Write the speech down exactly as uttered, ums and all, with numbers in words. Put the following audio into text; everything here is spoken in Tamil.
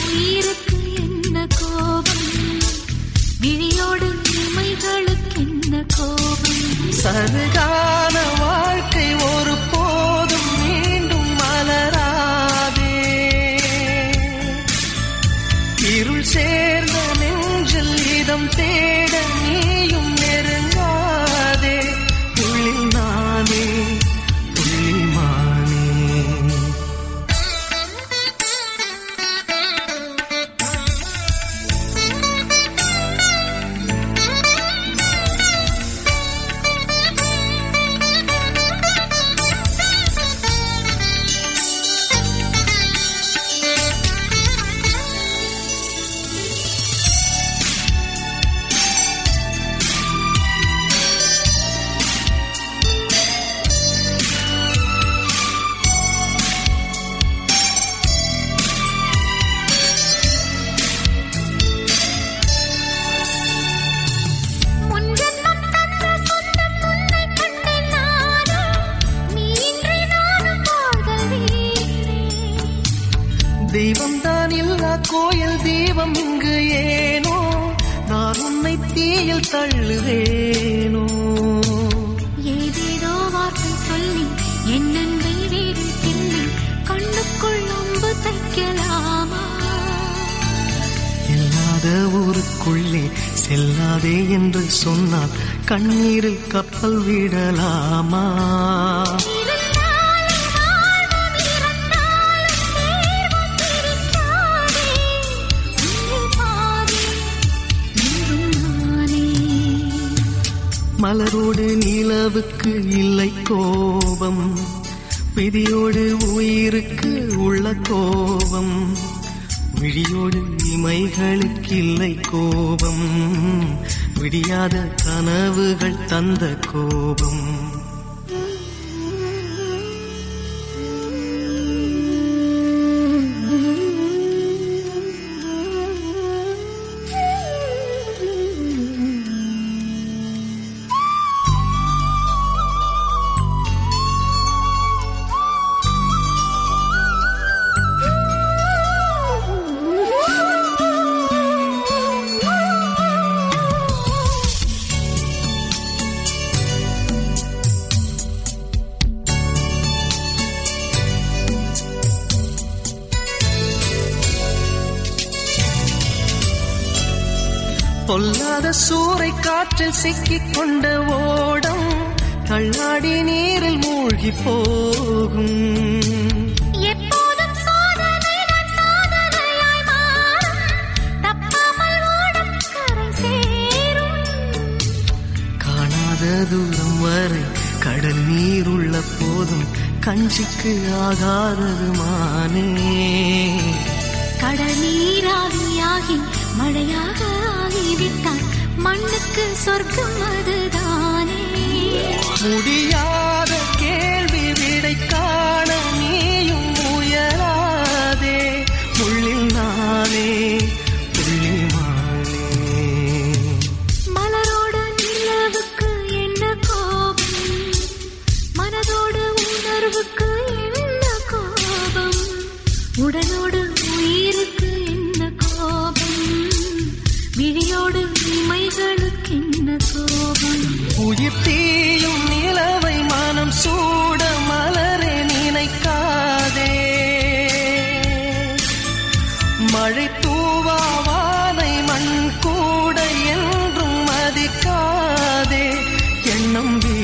உயிருக்கு என்ன கோபம், விழியோடு இமைகளுக்கு என்ன கோபம். சருகான வாழ்க்கை ஒரு போதும் மீண்டும் மலராதே, இருள் சேர்ந்த நெஞ்சில் இதம் தேட நீயும் நெருங்காதே. உள்ளில் நானே புள்ளிமானே. தெய்வம் தான் இல்லா கோயில் தீபம் இங்கு ஏனோ, நான் உன்னை தீயில் தள்ளுவேனோ. ஏதேதோ வார்த்தை சொல்லி என் அன்பை வேறு கிள்ளி கண்ணுக்குள் அம்பு தைக்கலாமா? இல்லாத ஊருக்குள்ளே செல்லாதே என்று சொன்னால் கண்ணீரில் கப்பல் விடலாமா? மலரோடு நிலவுக்கு இல்லை கோபம், விதியோடு உயிருக்கு உள்ள கோபம், விழியோடு இமைகளுக்கு இல்லை கோபம், விடியாத கனவுகள் தந்த கோபம். பொல்லாத சூறை காற்றில் சிக்கிக் கொண்ட ஓடம் தள்ளாடி நீரில் மூழ்கி போகும். எப்போதும் சோதனை சாதனையாய் மாறும், தப்பாமல் ஓடம் கரை சேரும். காணாத தூரம் வரை கடல் நீர் உள்ள போதும் கஞ்சிக்கு ஆகாதது மானே. கடல் நீராவியாகி மழையாக ஆகிவிட்டால் மண்ணுக்கு சொர்க்கம் அதுதானே. முடியாத கேள்வி விடை காண நீயும் முயலாதே. முள்ளில் நானே புள்ளிமானே. மலரோடு நிலவுக்கு என்ன கோபம், மனதோடு உணர்வுக்கு என்ன கோபம், உடலோடு உயிருக்கு என்ன கோபம், விழியோடு இமைகளுக்கு என்ன கோபம். உயிர் தீயும் நிலவை மனம் சூட மலரே நினைக்காதே. மழை தூவாவானை மண் கூட என்றும் மதிக்காதே. எண்ணம்